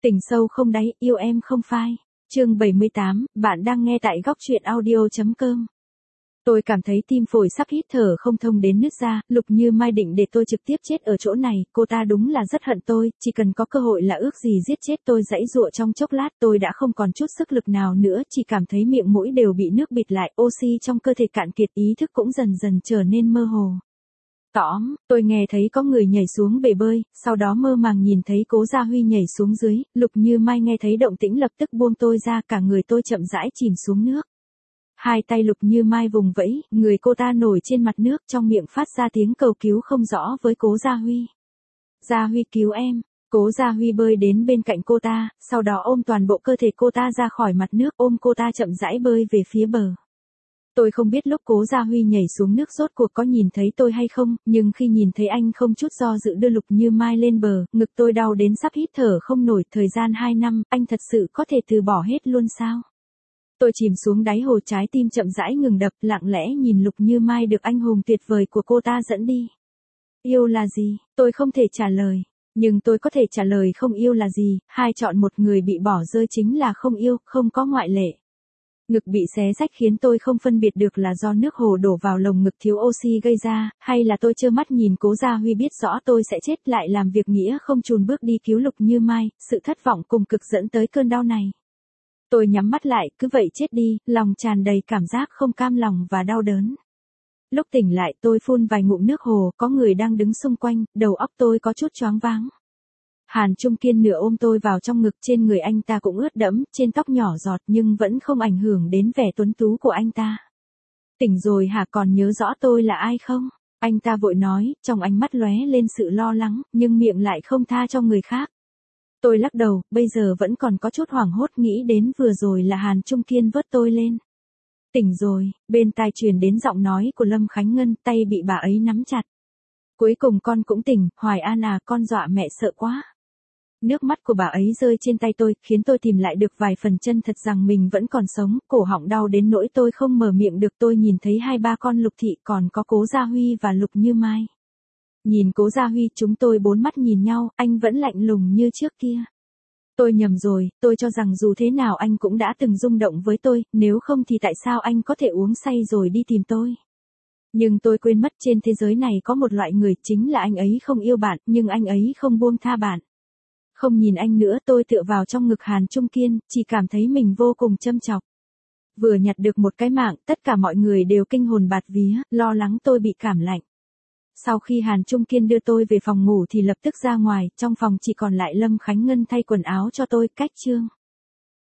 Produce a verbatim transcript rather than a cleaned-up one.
Tình sâu không đáy, yêu em không phai. Chương bảy mươi tám, bạn đang nghe tại góc truyện audio.com. Tôi cảm thấy tim phổi sắp hít thở không thông đến nứt ra, Lục Như Mai định để tôi trực tiếp chết ở chỗ này, cô ta đúng là rất hận tôi, chỉ cần có cơ hội là ước gì giết chết tôi. Giãy giụa trong chốc lát, tôi đã không còn chút sức lực nào nữa, chỉ cảm thấy miệng mũi đều bị nước bịt lại, oxy trong cơ thể cạn kiệt, ý thức cũng dần dần trở nên mơ hồ. Tõm, tôi nghe thấy có người nhảy xuống bể bơi, sau đó mơ màng nhìn thấy Cố Gia Huy nhảy xuống dưới, Lục Như Mai nghe thấy động tĩnh lập tức buông tôi ra, cả người tôi chậm rãi chìm xuống nước. Hai tay Lục Như Mai vùng vẫy, người cô ta nổi trên mặt nước, trong miệng phát ra tiếng cầu cứu không rõ với Cố Gia Huy. Gia Huy cứu em. Cố Gia Huy bơi đến bên cạnh cô ta, sau đó ôm toàn bộ cơ thể cô ta ra khỏi mặt nước, ôm cô ta chậm rãi bơi về phía bờ. Tôi không biết lúc Cố Gia Huy nhảy xuống nước rốt cuộc có nhìn thấy tôi hay không, nhưng khi nhìn thấy anh không chút do dự đưa Lục Như Mai lên bờ, ngực tôi đau đến sắp hít thở không nổi. Thời gian hai năm, anh thật sự có thể từ bỏ hết luôn sao? Tôi chìm xuống đáy hồ, trái tim chậm rãi ngừng đập, lặng lẽ nhìn Lục Như Mai được anh hùng tuyệt vời của cô ta dẫn đi. Yêu là gì? Tôi không thể trả lời. Nhưng tôi có thể trả lời không yêu là gì, hai chọn một, người bị bỏ rơi chính là không yêu, không có ngoại lệ. Ngực bị xé rách khiến tôi không phân biệt được là do nước hồ đổ vào lồng ngực thiếu oxy gây ra, hay là tôi trơ mắt nhìn Cố Gia Huy biết rõ tôi sẽ chết lại làm việc nghĩa không chùn bước đi cứu Lục Như Mai, sự thất vọng cùng cực dẫn tới cơn đau này. Tôi nhắm mắt lại, cứ vậy chết đi, lòng tràn đầy cảm giác không cam lòng và đau đớn. Lúc tỉnh lại tôi phun vài ngụm nước hồ, có người đang đứng xung quanh, đầu óc tôi có chút choáng váng. Hàn Trung Kiên nửa ôm tôi vào trong ngực, trên người anh ta cũng ướt đẫm, trên tóc nhỏ giọt nhưng vẫn không ảnh hưởng đến vẻ tuấn tú của anh ta. Tỉnh rồi hả, còn nhớ rõ tôi là ai không? Anh ta vội nói, trong ánh mắt lóe lên sự lo lắng, nhưng miệng lại không tha cho người khác. Tôi lắc đầu, bây giờ vẫn còn có chút hoảng hốt, nghĩ đến vừa rồi là Hàn Trung Kiên vớt tôi lên. Tỉnh rồi, bên tai truyền đến giọng nói của Lâm Khánh Ngân, tay bị bà ấy nắm chặt. Cuối cùng con cũng tỉnh, Hoài An à, con dọa mẹ sợ quá. Nước mắt của bà ấy rơi trên tay tôi, khiến tôi tìm lại được vài phần chân thật rằng mình vẫn còn sống, cổ họng đau đến nỗi tôi không mở miệng được. Tôi nhìn thấy hai ba con Lục Thị, còn có Cố Gia Huy và Lục Như Mai. Nhìn Cố Gia Huy, chúng tôi bốn mắt nhìn nhau, anh vẫn lạnh lùng như trước kia. Tôi nhầm rồi, tôi cho rằng dù thế nào anh cũng đã từng rung động với tôi, nếu không thì tại sao anh có thể uống say rồi đi tìm tôi. Nhưng tôi quên mất trên thế giới này có một loại người, chính là anh ấy không yêu bạn, nhưng anh ấy không buông tha bạn. Không nhìn anh nữa, tôi tựa vào trong ngực Hàn Trung Kiên, chỉ cảm thấy mình vô cùng châm chọc. Vừa nhặt được một cái mạng, tất cả mọi người đều kinh hồn bạt vía, lo lắng tôi bị cảm lạnh. Sau khi Hàn Trung Kiên đưa tôi về phòng ngủ thì lập tức ra ngoài, trong phòng chỉ còn lại Lâm Khánh Ngân thay quần áo cho tôi. Cách chương